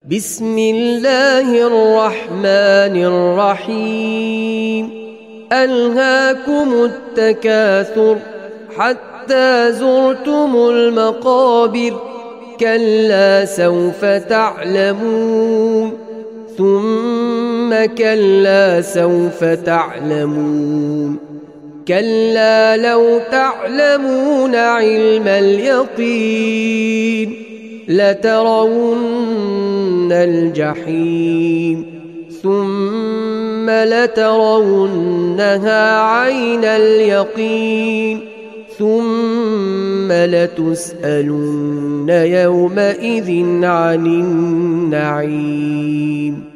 بسم الله الرحمن الرحيم. ألهاكم التكاثر حتى زرتم المقابر، كلا سوف تعلمون ثم كلا سوف تعلمون، كلا لو تعلمون علم اليقين لترون الجحيم ثم لترونها عين اليقين ثم لتسألن يومئذ عن النعيم.